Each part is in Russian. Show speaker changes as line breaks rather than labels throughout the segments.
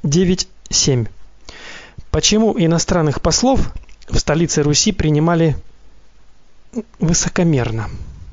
9.7. Почему иностранных послов в столице Руси принимали высокомерно?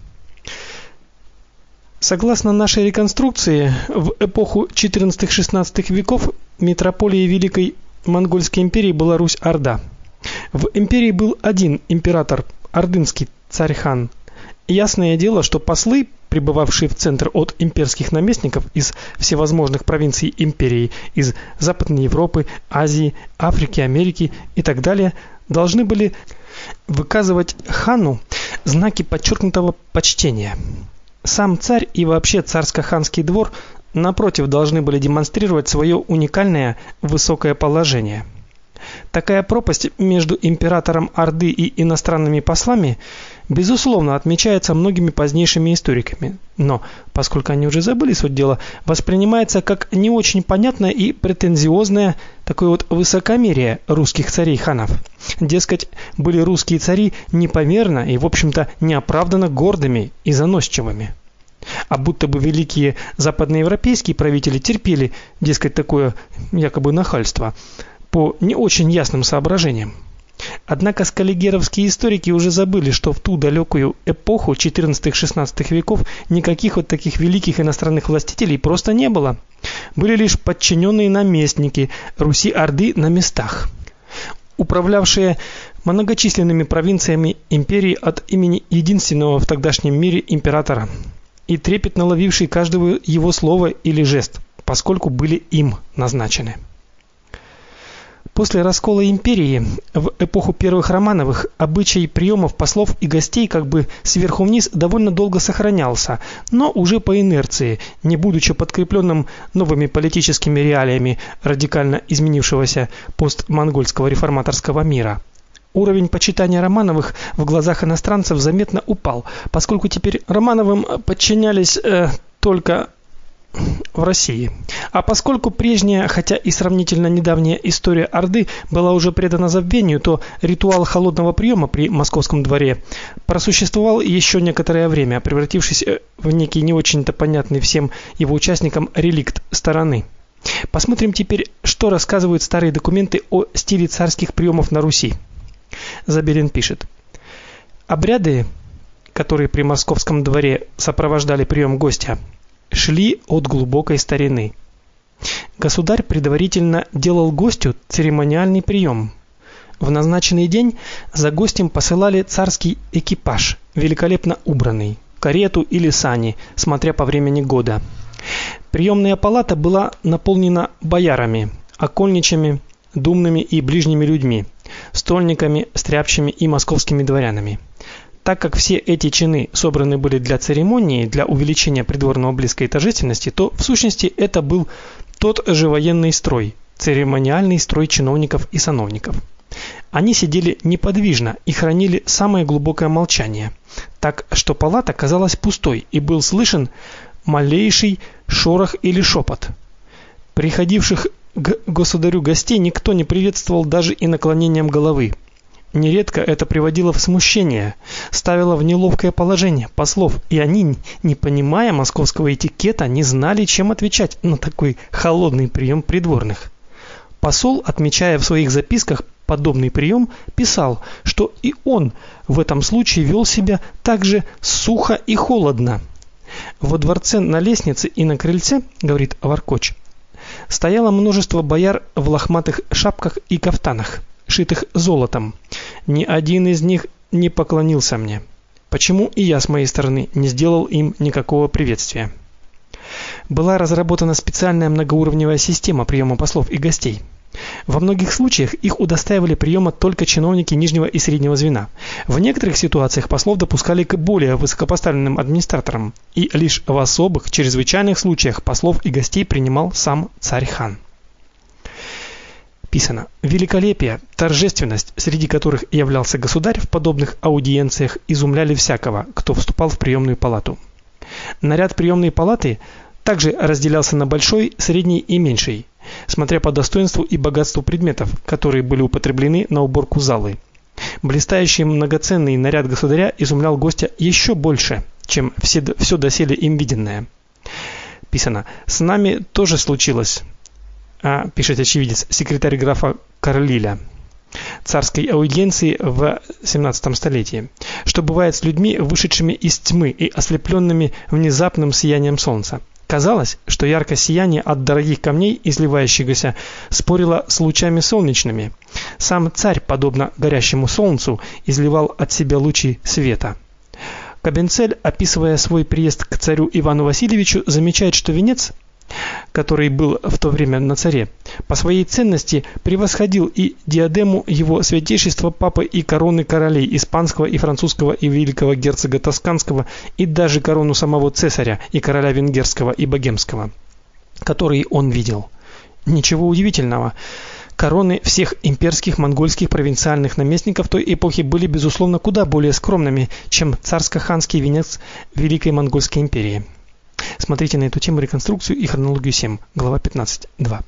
Согласно нашей реконструкции, в эпоху XIV-XVI веков метрополией Великой Монгольской империи была Русь-Орда. В империи был один император, ордынский царь-хан. Ясное дело, что послы, прибывавшие в центр от имперских наместников из всевозможных провинций империи, из Западной Европы, Азии, Африки, Америки и так далее, должны были выказывать хану знаки подчеркнутого почтения. Сам царь и вообще царско-ханский двор напротив должны были демонстрировать свое уникальное высокое положение. Такая пропасть между императором Орды и иностранными послами безусловно отмечается многими позднейшими историками, но поскольку они уже забыли суть дела, воспринимается как не очень понятное и претензиозное такое вот высокомерие русских царей-ханов. Дескать, были русские цари непомерно и, в общем-то, неоправданно гордыми и заносчивыми. А будто бы великие западноевропейские правители терпели, дескать, такое якобы нахальство по не очень ясным соображениям. Однако скаллигеровские историки уже забыли, что в ту далекую эпоху XIV-XVI веков никаких вот таких великих иностранных властителей просто не было. Были лишь подчиненные наместники Руси-Орды на местах, управлявшие многочисленными провинциями империи от имени единственного в тогдашнем мире императора и трепетно ловившие каждое его слово или жест, поскольку были им назначены. После раскола империи в эпоху первых Романовых обычай приемов послов и гостей как бы сверху вниз довольно долго сохранялся, но уже по инерции, не будучи подкрепленным новыми политическими реалиями радикально изменившегося постмонгольского реформаторского мира. Уровень почитания Романовых в глазах иностранцев заметно упал, поскольку теперь Романовым подчинялись только в России. А поскольку прежняя, хотя и сравнительно недавняя история Орды была уже предана забвению, то ритуал холодного приема при московском дворе просуществовал еще некоторое время, превратившись в некий не очень-то понятный всем его участникам реликт стороны. Посмотрим теперь, что рассказывают старые документы о стиле царских приемов на Руси. Забелин пишет: обряды, которые при московском дворе сопровождали прием гостя, шли от глубокой старины. Государь предварительно делал гостю церемониальный прием. В назначенный день за гостем посылали царский экипаж, великолепно убранный, карету или сани, смотря по времени года. Приемная палата была наполнена боярами, окольничами, думными и ближними людьми, стольниками, стряпчими и московскими дворянами. Так как все эти чины собраны были для церемонии, для увеличения придворного блеска и торжественности, то в сущности это был тот же военный строй, церемониальный строй чиновников и сановников. Они сидели неподвижно и хранили самое глубокое молчание, так что палата казалась пустой и был слышен малейший шорох или шепот. Приходивших к государю гостей никто не приветствовал даже и наклонением головы. Нередко это приводило в смущение, ставило в неловкое положение послов, и они, не понимая московского этикета, не знали, чем отвечать на такой холодный прием придворных. Посол, отмечая в своих записках подобный прием, писал, что и он в этом случае вел себя так же сухо и холодно. Во дворце на лестнице и на крыльце, говорит Воркоч, стояло множество бояр в лохматых шапках и кафтанах, шитых золотом. Ни один из них не поклонился мне. Почему и я с моей стороны не сделал им никакого приветствия? Была разработана специальная многоуровневая система приема послов и гостей. Во многих случаях их удостаивали приема только чиновники нижнего и среднего звена. В некоторых ситуациях послов допускали к более высокопоставленным администраторам, и лишь в особых, чрезвычайных случаях послов и гостей принимал сам царь-хан. Писано: великолепие, торжественность, среди которых являлся государь в подобных аудиенциях, изумляли всякого, кто вступал в приемную палату. Наряд приемной палаты также разделялся на большой, средний и меньший, смотря по достоинству и богатству предметов, которые были употреблены на уборку залы. Блистающий многоценный наряд государя изумлял гостя еще больше, чем все доселе им виденное. Писано: с нами тоже случилось. пишет очевидец, секретарь графа Карлиля, царской аудиенции в 17 столетии, что бывает с людьми, вышедшими из тьмы и ослепленными внезапным сиянием солнца. Казалось, что яркое сияние от дорогих камней, изливающегося, спорило с лучами солнечными. Сам царь, подобно горящему солнцу, изливал от себя лучи света. Кабенцель, описывая свой приезд к царю Ивану Васильевичу, замечает, что венец, который был в то время на царе, по своей ценности превосходил и диадему его святейшества папы, и короны королей испанского и французского, и великого герцога тосканского, и даже корону самого цесаря и короля венгерского и богемского, которые он видел. Ничего удивительного. Короны всех имперских, монгольских, провинциальных наместников той эпохи были безусловно куда более скромными, чем царско-ханский венец Великой Монгольской империи. Смотрите на эту тему реконструкцию и хронологию 7, глава 15.2.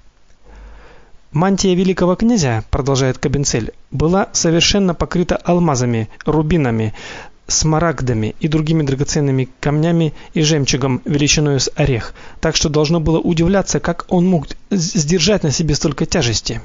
Мантия великого князя, продолжает Кабенцель, была совершенно покрыта алмазами, рубинами, смарагдами и другими драгоценными камнями и жемчугом величиной с орех, так что должно было удивляться, как он мог сдержать на себе столько тяжести.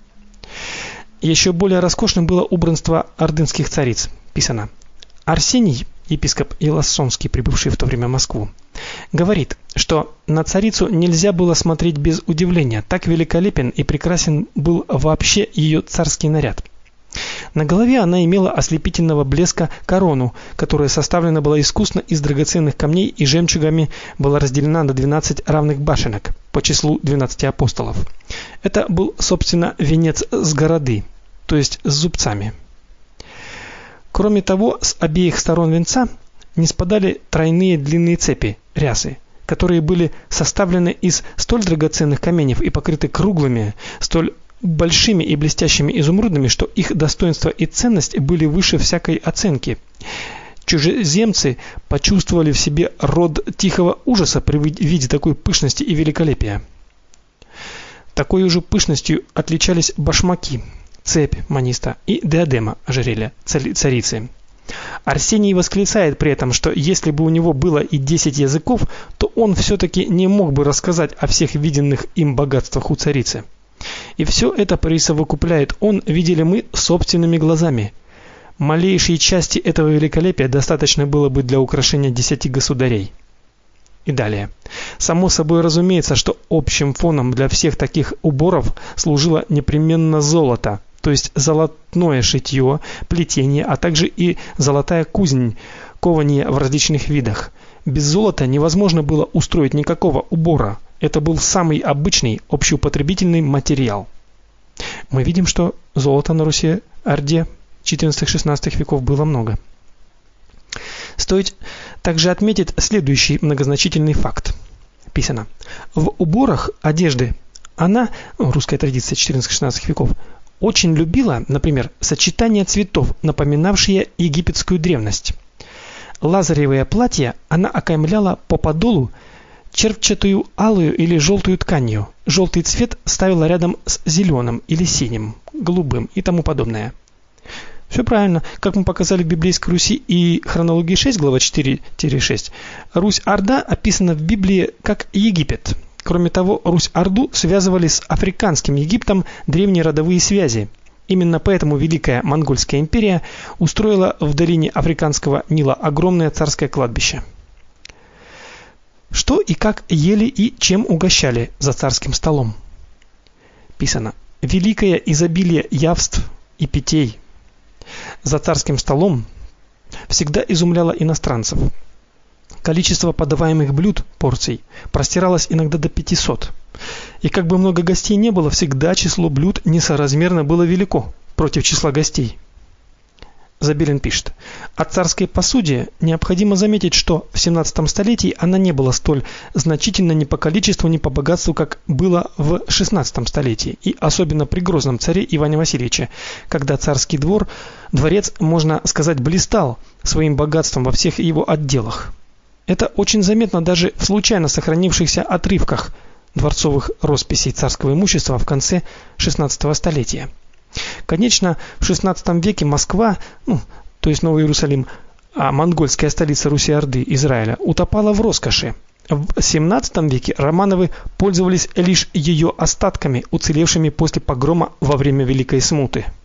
Еще более роскошным было убранство ордынских цариц. Писано: Арсений, епископ Елассонский, прибывший в то время в Москву, говорит, что на царицу нельзя было смотреть без удивления, так великолепен и прекрасен был вообще ее царский наряд. На голове она имела ослепительного блеска корону, которая составлена была искусно из драгоценных камней и жемчугами была разделена на 12 равных башенок по числу 12 апостолов. Это был, собственно, венец с городы, то есть с зубцами. Кроме того, с обеих сторон венца не спадали тройные длинные цепи, рясы, которые были составлены из столь драгоценных каменьев и покрыты круглыми, столь большими и блестящими изумрудами, что их достоинство и ценность были выше всякой оценки. Чужеземцы почувствовали в себе род тихого ужаса при виде такой пышности и великолепия. Такой же пышностью отличались башмаки, цепь маниста и диадема ожерелья царицы. Арсений восклицает при этом, что если бы у него было и 10 языков, то он все-таки не мог бы рассказать о всех виденных им богатствах у царицы. И все это присовокупляет он, видели мы собственными глазами. Малейшей части этого великолепия достаточно было бы для украшения 10 государей. И далее. Само собой разумеется, что общим фоном для всех таких уборов служило непременно золото, то есть золотное шитье, плетение, а также и золотая кузнь, кование в различных видах. Без золота невозможно было устроить никакого убора. Это был самый обычный общеупотребительный материал. Мы видим, что золота на Руси-Орде 14-16 веков было много. Стоит также отметить следующий многозначительный факт. Писано: в уборах одежды она, русская традиция 14-16 веков, очень любила, например, сочетание цветов, напоминавшие египетскую древность. Лазаревое платье она окаймляла по подолу червчатую алую или желтую тканью. Желтый цвет ставила рядом с зеленым или синим, голубым и тому подобное. Все правильно. Как мы показали в библейской Руси и хронологии 6, глава 4-6, Русь-Орда описана в Библии как Египет. Кроме того, Русь-Орду связывали с африканским Египтом древние родовые связи. Именно поэтому Великая Монгольская империя устроила в долине Африканского Нила огромное царское кладбище. Что и как ели и чем угощали за царским столом? Писано: великое изобилие явств и питей за царским столом всегда изумляло иностранцев. Количество подаваемых блюд, порций, простиралось иногда до 500. И как бы много гостей не было, всегда число блюд несоразмерно было велико против числа гостей. Забелин пишет: о царской посуде необходимо заметить, что в 17 столетии она не была столь значительна ни по количеству, ни по богатству, как было в 16 столетии, и особенно при грозном царе Иване Васильевиче, когда царский дворец, можно сказать, блистал своим богатством во всех его отделах. Это очень заметно даже в случайно сохранившихся отрывках дворцовых росписей царского имущества в конце 16 столетия. Конечно, в XVI веке Москва, то есть Новый Иерусалим, а монгольская столица Руси-Орды, Израиля, утопала в роскоши. В XVII веке Романовы пользовались лишь ее остатками, уцелевшими после погрома во время Великой Смуты.